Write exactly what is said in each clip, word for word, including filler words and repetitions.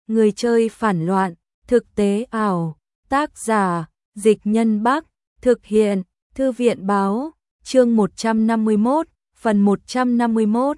Người chơi phản loạn, thực tế ảo, tác giả, Dịch Nhân Bắc, thực hiện, Thư viện báo, chương một trăm năm mươi mốt, phần một trăm năm mươi mốt.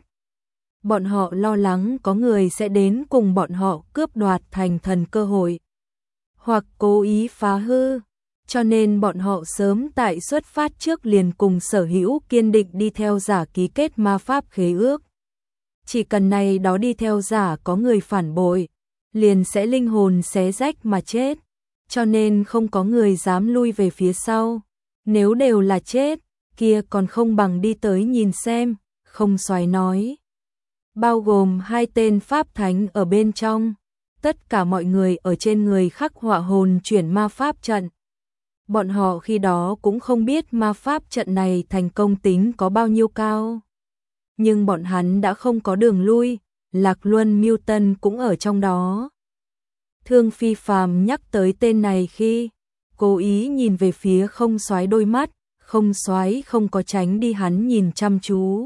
Bọn họ lo lắng có người sẽ đến cùng bọn họ cướp đoạt thành thần cơ hội, hoặc cố ý phá hư, cho nên bọn họ sớm tại xuất phát trước liền cùng sở hữu kiên định đi theo giả ký kết ma pháp khế ước. Chỉ cần này đó đi theo giả có người phản bội, liền sẽ linh hồn xé rách mà chết, cho nên không có người dám lui về phía sau. Nếu đều là chết, kia còn không bằng đi tới nhìn xem, không xoáy nói. Bao gồm hai tên pháp thánh ở bên trong, tất cả mọi người ở trên người khắc họa hồn chuyển ma pháp trận. Bọn họ khi đó cũng không biết ma pháp trận này thành công tính có bao nhiêu cao. Nhưng bọn hắn đã không có đường lui, Lạc Luân Mưu Tân cũng ở trong đó. Thương Phi Phàm nhắc tới tên này khi cố ý nhìn về phía Không Soái đôi mắt, Không Soái không có tránh đi hắn nhìn chăm chú.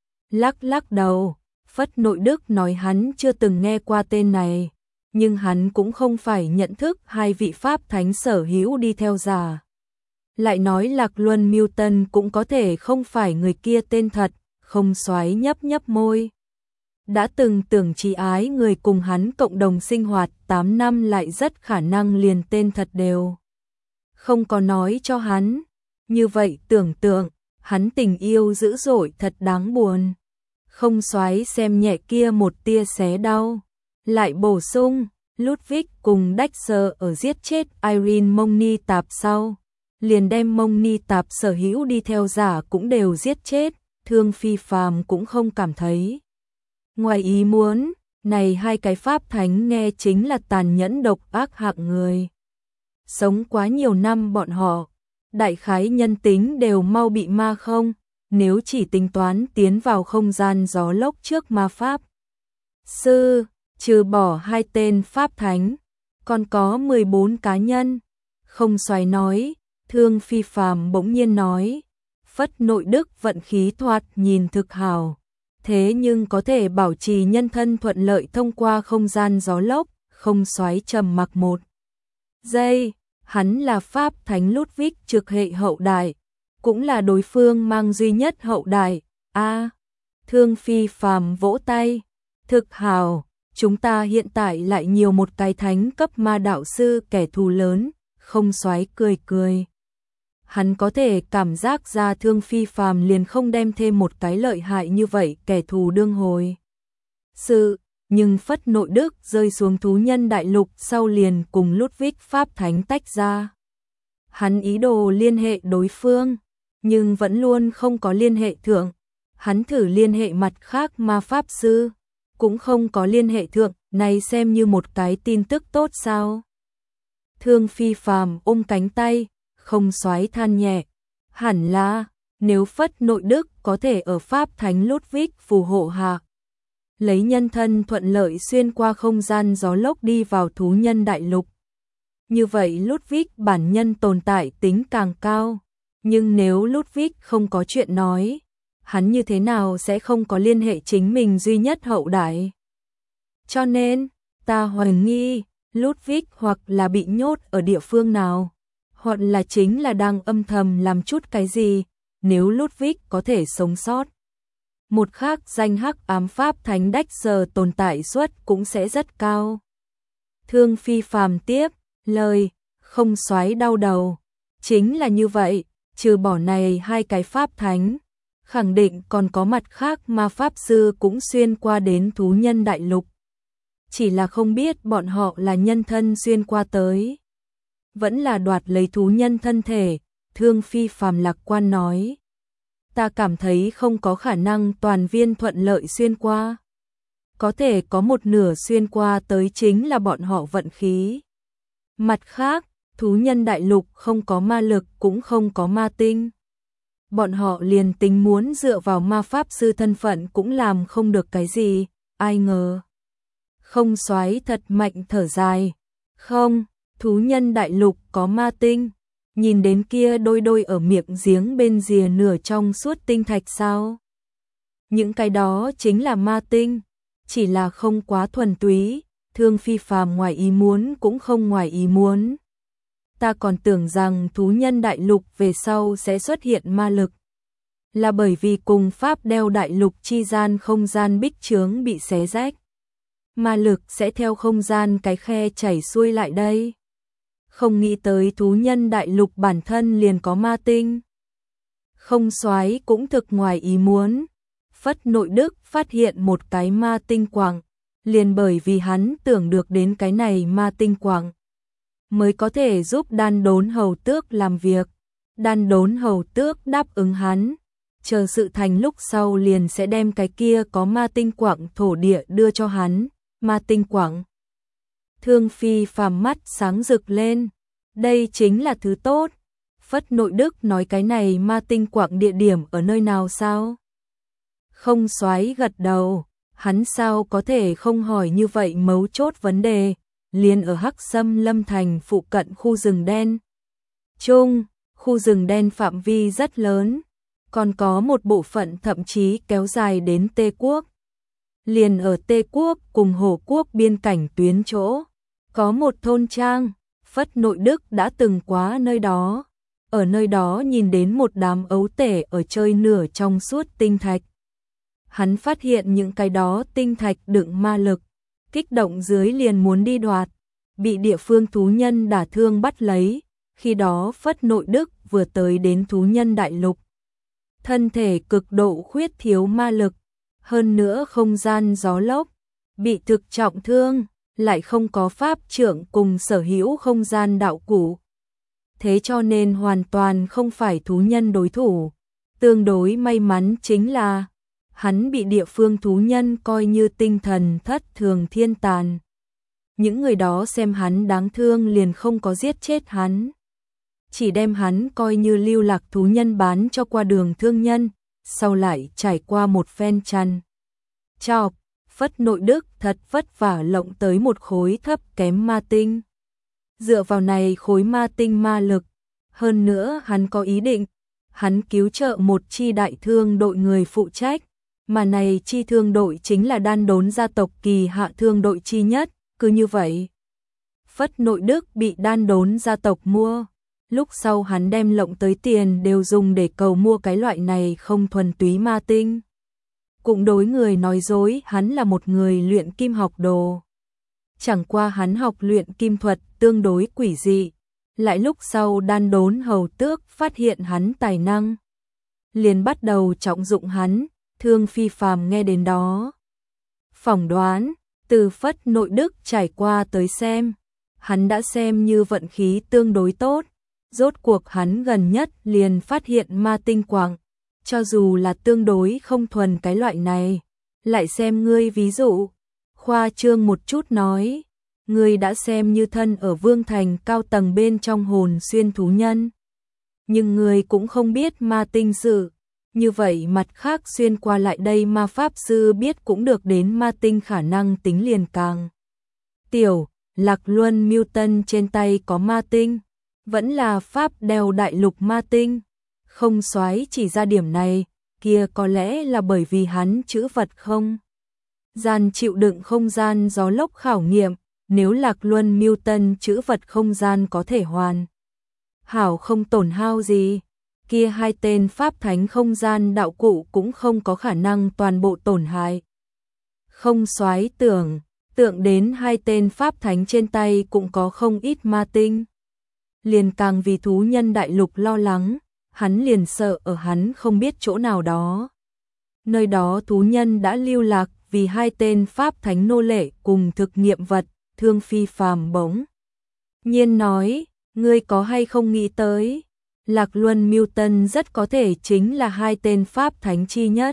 Lắc lắc đầu, Phất Nội Đức nói hắn chưa từng nghe qua tên này, nhưng hắn cũng không phải nhận thức hai vị pháp thánh sở hữu đi theo giả. Lại nói Lạc Luân Mưu Tân cũng có thể không phải người kia tên thật. Không Soái nhấp nhấp môi. Đã từng tưởng chỉ ái người cùng hắn cộng đồng sinh hoạt tám năm lại rất khả năng liền tên thật đều không có nói cho hắn. Như vậy tưởng tượng, hắn tình yêu dữ dội thật đáng buồn. Không Soái xem nhẹ kia một tia xé đau. Lại bổ sung, Ludwig cùng Dexter ở giết chết Irene Moni Tạp sau. Liền đem Moni Tạp sở hữu đi theo giả cũng đều giết chết. Thương Phi Phàm cũng không cảm thấy ngoài ý muốn, này hai cái pháp thánh nghe chính là tàn nhẫn độc ác hạng người. Sống quá nhiều năm bọn họ, đại khái nhân tính đều mau bị ma không, nếu chỉ tính toán tiến vào không gian gió lốc trước ma pháp sư, trừ bỏ hai tên pháp thánh, còn có mười bốn cá nhân. Không Soái nói, Thương Phi Phàm bỗng nhiên nói. Phất Nội Đức vận khí thoạt nhìn thực hảo, thế nhưng có thể bảo trì nhân thân thuận lợi thông qua không gian gió lốc. Không Soái trầm mặc một giây, hắn là pháp thánh Ludwig trực hệ hậu đại, cũng là đối phương mang duy nhất hậu đại. A, à, Thương Phi Phàm vỗ tay, thực hảo, chúng ta hiện tại lại nhiều một cái thánh cấp ma đạo sư kẻ thù lớn. Không Soái cười cười. Hắn có thể cảm giác ra Thương Phi Phàm liền không đem thêm một cái lợi hại như vậy kẻ thù đương hồi sự, nhưng Phất Nội Đức rơi xuống thú nhân đại lục sau liền cùng Ludwig pháp thánh tách ra. Hắn ý đồ liên hệ đối phương, nhưng vẫn luôn không có liên hệ thượng. Hắn thử liên hệ mặt khác ma pháp sư, cũng không có liên hệ thượng, này xem như một cái tin tức tốt sao? Thương Phi Phàm ôm cánh tay. Không Soái than nhẹ, hẳn là, nếu Phất Nội Đức có thể ở pháp thánh Ludwig phù hộ hạ, lấy nhân thân thuận lợi xuyên qua không gian gió lốc đi vào thú nhân đại lục. Như vậy Ludwig bản nhân tồn tại tính càng cao, nhưng nếu Ludwig không có chuyện nói, hắn như thế nào sẽ không có liên hệ chính mình duy nhất hậu đại. Cho nên, ta hoài nghi, Ludwig hoặc là bị nhốt ở địa phương nào, hoặc là chính là đang âm thầm làm chút cái gì. Nếu Ludwig có thể sống sót, một khác danh hắc ám pháp thánh Dexter tồn tại suất cũng sẽ rất cao. Thương Phi Phàm tiếp lời, Không Soái đau đầu. Chính là như vậy, trừ bỏ này hai cái pháp thánh, khẳng định còn có mặt khác ma pháp sư cũng xuyên qua đến thú nhân đại lục. Chỉ là không biết bọn họ là nhân thân xuyên qua tới, vẫn là đoạt lấy thú nhân thân thể. Thương Phi Phàm lạc quan nói. Ta cảm thấy không có khả năng toàn viên thuận lợi xuyên qua. Có thể có một nửa xuyên qua tới chính là bọn họ vận khí. Mặt khác, thú nhân đại lục không có ma lực cũng không có ma tinh. Bọn họ liền tính muốn dựa vào ma pháp sư thân phận cũng làm không được cái gì, ai ngờ. Không Soái thật mạnh thở dài. Không, thú nhân đại lục có ma tinh. Nhìn đến kia đôi đôi ở miệng giếng bên rìa nửa trong suốt tinh thạch sao? Những cái đó chính là ma tinh, chỉ là không quá thuần túy. Thương Phi Phàm ngoài ý muốn cũng không ngoài ý muốn. Ta còn tưởng rằng thú nhân đại lục về sau sẽ xuất hiện ma lực. Là bởi vì cùng Pháp đeo đại lục chi gian không gian bích chướng bị xé rách. Ma lực sẽ theo không gian cái khe chảy xuôi lại đây. Không nghĩ tới thú nhân đại lục bản thân liền có ma tinh. Không Soái cũng thực ngoài ý muốn. Phất Nội Đức phát hiện một cái ma tinh quặng, liền bởi vì hắn tưởng được đến cái này ma tinh quặng, mới có thể giúp Đan Đốn Hầu Tước làm việc. Đan Đốn Hầu Tước đáp ứng hắn, chờ sự thành lúc sau liền sẽ đem cái kia có ma tinh quặng thổ địa đưa cho hắn. Ma tinh quặng. Thương Phi Phàm mắt sáng rực lên, đây chính là thứ tốt. Phất Nội Đức nói cái này ma tinh quặng địa điểm ở nơi nào sao? Không Soái gật đầu, hắn sao có thể không hỏi như vậy mấu chốt vấn đề, liền ở Hắc Sâm Lâm Thành phụ cận khu rừng đen. Chung, khu rừng đen phạm vi rất lớn, còn có một bộ phận thậm chí kéo dài đến Tê Quốc. Liền ở Tê Quốc cùng Hồ Quốc biên cảnh tuyến chỗ, có một thôn trang, Phất Nội Đức đã từng quá nơi đó. Ở nơi đó nhìn đến một đám ấu tể ở chơi nửa trong suốt tinh thạch. Hắn phát hiện những cái đó tinh thạch đựng ma lực, kích động dưới liền muốn đi đoạt, bị địa phương thú nhân đả thương bắt lấy. Khi đó Phất Nội Đức vừa tới đến thú nhân đại lục, thân thể cực độ khuyết thiếu ma lực, hơn nữa không gian gió lốc, bị thực trọng thương, lại không có pháp trưởng cùng sở hữu không gian đạo cụ. Thế cho nên hoàn toàn không phải thú nhân đối thủ. Tương đối may mắn chính là hắn bị địa phương thú nhân coi như tinh thần thất thường thiên tàn. Những người đó xem hắn đáng thương liền không có giết chết hắn, chỉ đem hắn coi như lưu lạc thú nhân bán cho qua đường thương nhân, sau lại trải qua một phen chăn chọc, Phất Nội Đức thật vất vả lộng tới một khối thấp kém ma tinh. Dựa vào này khối ma tinh ma lực, hơn nữa hắn có ý định, hắn cứu trợ một chi đại thương đội người phụ trách, mà này chi thương đội chính là Đan Đốn gia tộc kỳ hạ thương đội chi nhất. Cứ như vậy, Phất Nội Đức bị Đan Đốn gia tộc mua, lúc sau hắn đem lộng tới tiền đều dùng để cầu mua cái loại này không thuần túy ma tinh. Cũng đối người nói dối hắn là một người luyện kim học đồ. Chẳng qua hắn học luyện kim thuật tương đối quỷ dị, lại lúc sau Đan Đốn Hầu Tước phát hiện hắn tài năng, liền bắt đầu trọng dụng hắn. Thương Phi Phàm nghe đến đó, phỏng đoán, từ Phất Nội Đức trải qua tới xem, hắn đã xem như vận khí tương đối tốt. Rốt cuộc hắn gần nhất liền phát hiện ma tinh quặng, cho dù là tương đối không thuần cái loại này. Lại xem ngươi ví dụ, khoa trương một chút nói, ngươi đã xem như thân ở Vương Thành cao tầng bên trong hồn xuyên thú nhân, nhưng ngươi cũng không biết ma tinh sự. Như vậy mặt khác xuyên qua lại đây ma pháp sư biết cũng được đến ma tinh khả năng tính liền càng tiểu. Lạc Luân Miêu Tân trên tay có ma tinh, vẫn là Pháp đeo đại lục ma tinh. Không Soái chỉ ra điểm này, kia có lẽ là bởi vì hắn chữ vật không gian chịu đựng không gian gió lốc khảo nghiệm. Nếu Lạc Luân Miêu Tân chữ vật không gian có thể hoàn hảo không tổn hao gì, kia hai tên Pháp thánh không gian đạo cụ cũng không có khả năng toàn bộ tổn hại. Không Soái tưởng, tượng đến hai tên Pháp thánh trên tay cũng có không ít ma tinh, liền càng vì thú nhân đại lục lo lắng. Hắn liền sợ ở hắn không biết chỗ nào đó, nơi đó thú nhân đã lưu lạc vì hai tên Pháp thánh nô lệ cùng thực nghiệm vật. Thương Phi Phàm bỗng nhiên nói, ngươi có hay không nghĩ tới, Lạc Luân Miêu Tân rất có thể chính là hai tên Pháp thánh chi nhất.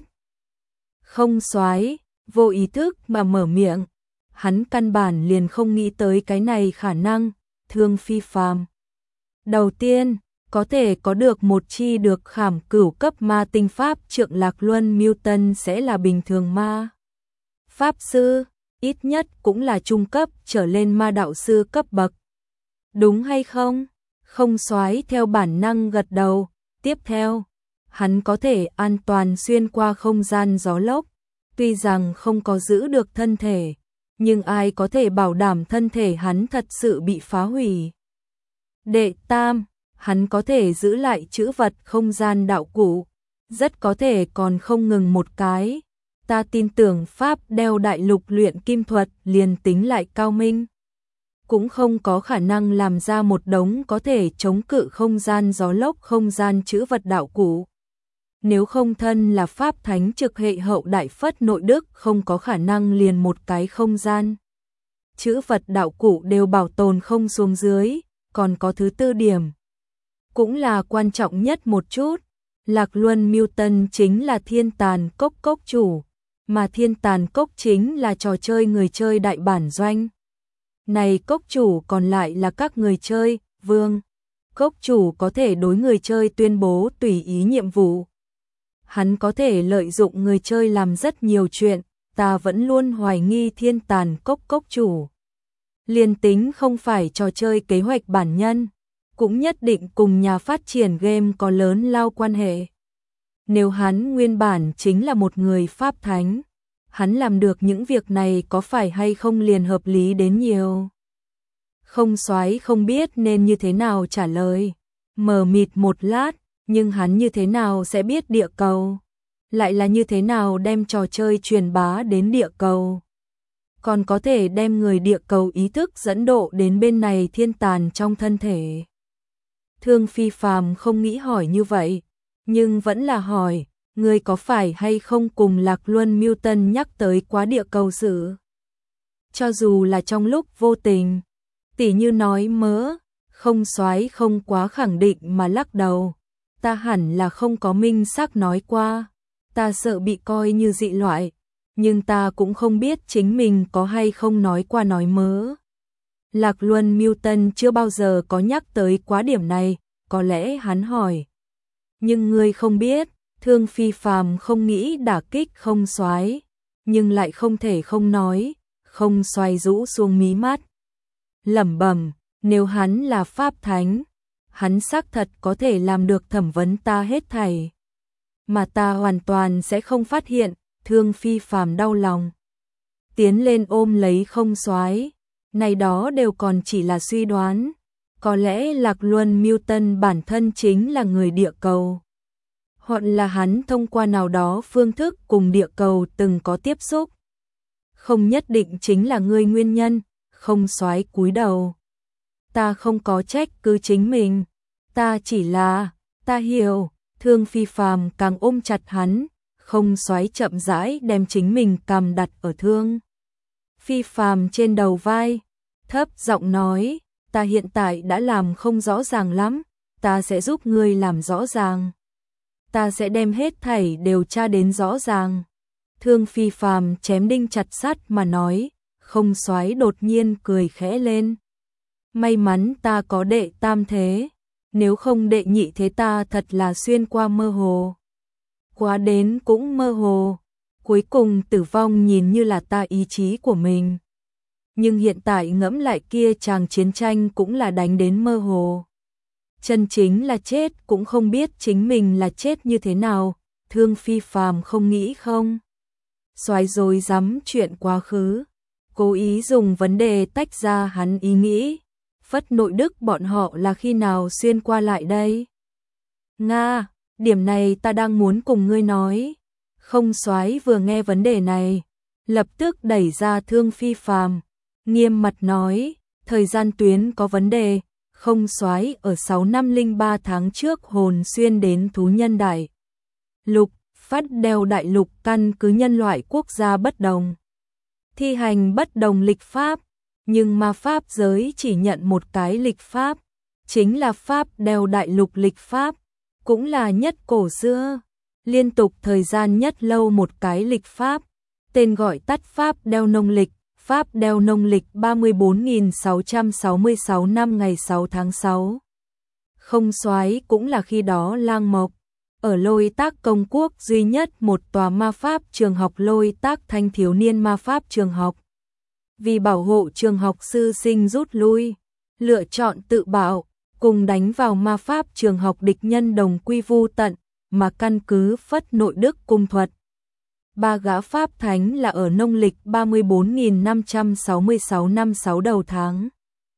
Không Soái vô ý thức mà mở miệng, hắn căn bản liền không nghĩ tới cái này khả năng. Thương Phi Phàm đầu tiên có thể có được một chi được khảm cửu cấp ma tinh pháp trượng Lạc Luân Miêu Tân sẽ là bình thường ma pháp sư, ít nhất cũng là trung cấp trở lên ma đạo sư cấp bậc. Đúng hay không? Không Soái theo bản năng gật đầu. Tiếp theo, hắn có thể an toàn xuyên qua không gian gió lốc, tuy rằng không có giữ được thân thể, Nhưng ai có thể bảo đảm thân thể hắn thật sự bị phá hủy? Đệ tam, hắn có thể giữ lại chữ vật không gian đạo cụ, rất có thể còn không ngừng một cái. Ta tin tưởng pháp đeo đại lục luyện kim thuật liền tính lại cao minh, cũng không có khả năng làm ra một đống có thể chống cự không gian gió lốc không gian chữ vật đạo cụ. Nếu không thân là pháp thánh trực hệ hậu đại phất nội đức không có khả năng liền một cái không gian chữ vật đạo cụ đều bảo tồn không xuống dưới. Còn có thứ tư điểm, cũng là quan trọng nhất một chút, Lạc Luân Mưu Tân chính là Thiên Tàn Cốc cốc chủ, mà Thiên Tàn Cốc chính là trò chơi người chơi đại bản doanh. Này cốc chủ còn lại là các người chơi, vương. Cốc chủ có thể đối người chơi tuyên bố tùy ý nhiệm vụ. Hắn có thể lợi dụng người chơi làm rất nhiều chuyện, ta vẫn luôn hoài nghi Thiên Tàn Cốc cốc chủ. Liên tính không phải trò chơi kế hoạch bản nhân, cũng nhất định cùng nhà phát triển game có lớn lao quan hệ. Nếu hắn nguyên bản chính là một người pháp thánh, hắn làm được những việc này có phải hay không liền hợp lý đến nhiều. Không Soái không biết nên như thế nào trả lời, mờ mịt một lát, nhưng hắn như thế nào sẽ biết địa cầu, lại là như thế nào đem trò chơi truyền bá đến địa cầu. Còn có thể đem người địa cầu ý thức dẫn độ đến bên này thiên tàn trong thân thể. Thương Phi Phàm không nghĩ hỏi như vậy, nhưng vẫn là hỏi, người có phải hay không cùng Lạc Luân Mưu Tân nhắc tới quá địa cầu sự? Cho dù là trong lúc vô tình, tỉ như nói mớ, Không Soái không quá khẳng định mà lắc đầu, ta hẳn là không có minh xác nói qua, ta sợ bị coi như dị loại. Nhưng ta cũng không biết chính mình có hay không nói qua nói mớ. Lạc Luân Mưu Tân chưa bao giờ có nhắc tới quá điểm này, có lẽ hắn hỏi. Nhưng ngươi không biết, Thương Phi Phàm không nghĩ đả kích Không Soái, nhưng lại không thể không nói, Không Soái rũ xuống mí mắt. Lẩm bẩm, nếu hắn là pháp thánh, hắn xác thật có thể làm được thẩm vấn ta hết thảy. Mà ta hoàn toàn sẽ không phát hiện. Thương Phi Phàm đau lòng, tiến lên ôm lấy Không Soái, này đó đều còn chỉ là suy đoán, có lẽ Lạc Luân Mưu Tân bản thân chính là người địa cầu, hoặc là hắn thông qua nào đó phương thức cùng địa cầu từng có tiếp xúc, không nhất định chính là ngươi nguyên nhân. Không Soái cúi đầu, ta không có trách cứ chính mình, ta chỉ là, ta hiểu. Thương Phi Phàm càng ôm chặt hắn. Không Soái chậm rãi đem chính mình cầm đặt ở Thương Phi Phàm trên đầu vai, thấp giọng nói, ta hiện tại đã làm không rõ ràng lắm, ta sẽ giúp ngươi làm rõ ràng. Ta sẽ đem hết thảy đều tra đến rõ ràng. Thương Phi Phàm chém đinh chặt sắt mà nói, Không Soái đột nhiên cười khẽ lên. May mắn ta có đệ tam thế, nếu không đệ nhị thế ta thật là xuyên qua mơ hồ. Quá đến cũng mơ hồ, cuối cùng tử vong nhìn như là ta ý chí của mình. Nhưng hiện tại ngẫm lại kia chàng chiến tranh cũng là đánh đến mơ hồ. Chân chính là chết cũng không biết chính mình là chết như thế nào, Thương Phi Phàm không nghĩ không. Soái rồi dám chuyện quá khứ, cố ý dùng vấn đề tách ra hắn ý nghĩ. Phất nội đức bọn họ là khi nào xuyên qua lại đây? Nga, điểm này ta đang muốn cùng ngươi nói. Không Soái vừa nghe vấn đề này, lập tức đẩy ra Thương Phi Phàm, nghiêm mặt nói, thời gian tuyến có vấn đề. Không Soái ở sáu năm linh ba tháng trước hồn xuyên đến thú nhân đại lục, phát đeo đại lục căn cứ nhân loại quốc gia bất đồng, thi hành bất đồng lịch pháp, nhưng ma pháp giới chỉ nhận một cái lịch pháp, chính là pháp đeo đại lục lịch pháp, cũng là nhất cổ xưa, liên tục thời gian nhất lâu một cái lịch pháp, tên gọi tắt pháp đeo nông lịch. Pháp đeo nông lịch ba mươi bốn nghìn sáu trăm sáu mươi sáu năm ngày sáu tháng sáu. Không Soái cũng là khi đó lang mộc, ở Lôi Tác Công Quốc duy nhất một tòa ma pháp trường học Lôi Tác Thanh thiếu niên ma pháp trường học. Vì bảo hộ trường học sư sinh rút lui, lựa chọn tự bảo, cùng đánh vào ma pháp trường học địch nhân đồng quy vu tận, mà căn cứ phất nội đức cung thuật. Ba gã Pháp Thánh là ở nông lịch ba mươi bốn nghìn năm trăm sáu mươi sáu năm sáu đầu tháng.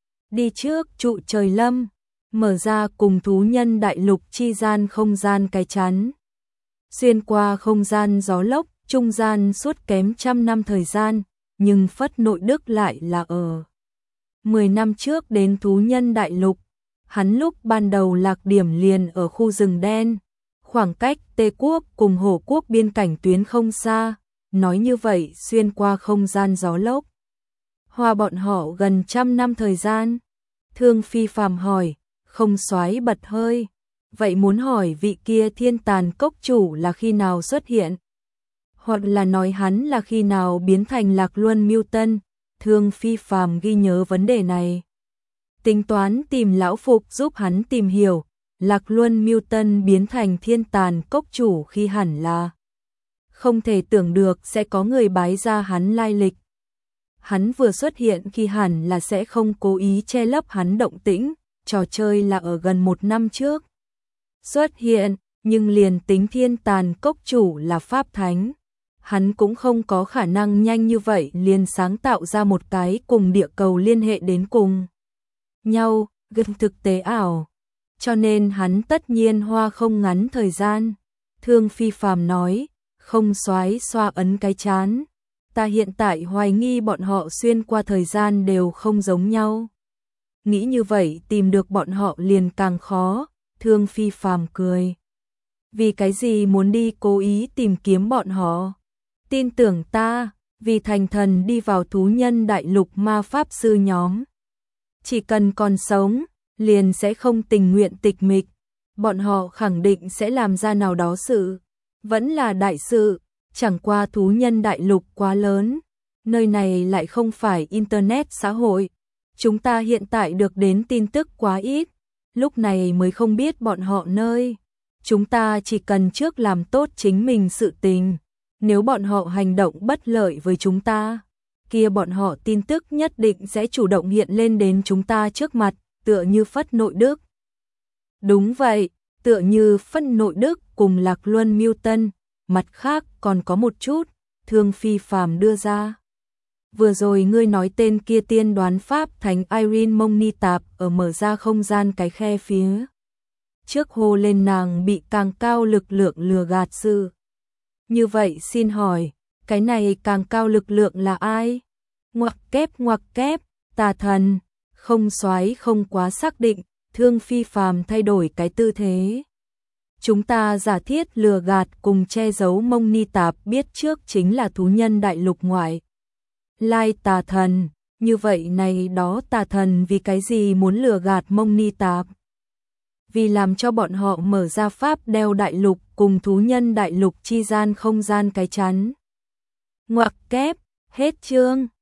Đi trước trụ trời lâm, mở ra cùng thú nhân đại lục chi gian không gian cái chắn. Xuyên qua không gian gió lốc, trung gian suốt kém trăm năm thời gian, nhưng phất nội đức lại là ở mười năm trước đến thú nhân đại lục. Hắn lúc ban đầu lạc điểm liền ở khu rừng đen, khoảng cách Tê quốc cùng Hổ quốc biên cảnh tuyến không xa, nói như vậy xuyên qua không gian gió lốc. Hòa bọn họ gần trăm năm thời gian. Thương Phi phàm hỏi, không soái bật hơi. Vậy muốn hỏi vị kia thiên tàn cốc chủ là khi nào xuất hiện? Hoặc là nói hắn là khi nào biến thành Lạc Luân Mưu Tân? Thương Phi phàm ghi nhớ vấn đề này. Tính toán tìm lão Phục giúp hắn tìm hiểu. Lạc Luân Mưu Tân biến thành thiên tàn cốc chủ khi hẳn là không thể tưởng được sẽ có người bái ra hắn lai lịch. Hắn vừa xuất hiện khi hẳn là sẽ không cố ý che lấp hắn động tĩnh, trò chơi là ở gần một năm trước. Xuất hiện, nhưng liền tính thiên tàn cốc chủ là Pháp Thánh. Hắn cũng không có khả năng nhanh như vậy liền sáng tạo ra một cái cùng địa cầu liên hệ đến cùng nhau, gần thực tế ảo. Cho nên hắn tất nhiên hoa không ngắn thời gian. Thương Phi phàm nói, không soái xoa ấn cái chán. Ta hiện tại hoài nghi bọn họ xuyên qua thời gian đều không giống nhau. Nghĩ như vậy tìm được bọn họ liền càng khó. Thương Phi phàm cười. Vì cái gì muốn đi cố ý tìm kiếm bọn họ? Tin tưởng ta, vì thành thần đi vào thú nhân đại lục ma pháp sư nhóm. Chỉ cần còn sống, liền sẽ không tình nguyện tịch mịch. Bọn họ khẳng định sẽ làm ra nào đó sự. Vẫn là đại sự, chẳng qua thú nhân đại lục quá lớn. Nơi này lại không phải Internet xã hội. Chúng ta hiện tại được đến tin tức quá ít. Lúc này mới không biết bọn họ nơi. Chúng ta chỉ cần trước làm tốt chính mình sự tình. Nếu bọn họ hành động bất lợi với chúng ta, kia bọn họ tin tức nhất định sẽ chủ động hiện lên đến chúng ta trước mặt, tựa như Phất Nội Đức. Đúng vậy, tựa như Phất Nội Đức cùng Lạc Luân Mưu Tân, mặt khác còn có một chút, Thương Phi phàm đưa ra. Vừa rồi ngươi nói tên kia tiên đoán Pháp Thánh Irene Moni Tạp ở mở ra không gian cái khe phía trước hô lên nàng bị càng cao lực lượng lừa gạt sự. Như vậy xin hỏi, cái này càng cao lực lượng là ai? Ngoặc kép ngoặc kép, tà thần, không soái không quá xác định, Thương Phi phàm thay đổi cái tư thế. Chúng ta giả thiết lừa gạt cùng che giấu Mông Ni Tạp biết trước chính là thú nhân đại lục ngoại. Lai tà thần, như vậy này đó tà thần vì cái gì muốn lừa gạt Mông Ni Tạp? Vì làm cho bọn họ mở ra pháp đeo đại lục cùng thú nhân đại lục chi gian không gian cái chắn. Ngoặc kép, hết chương.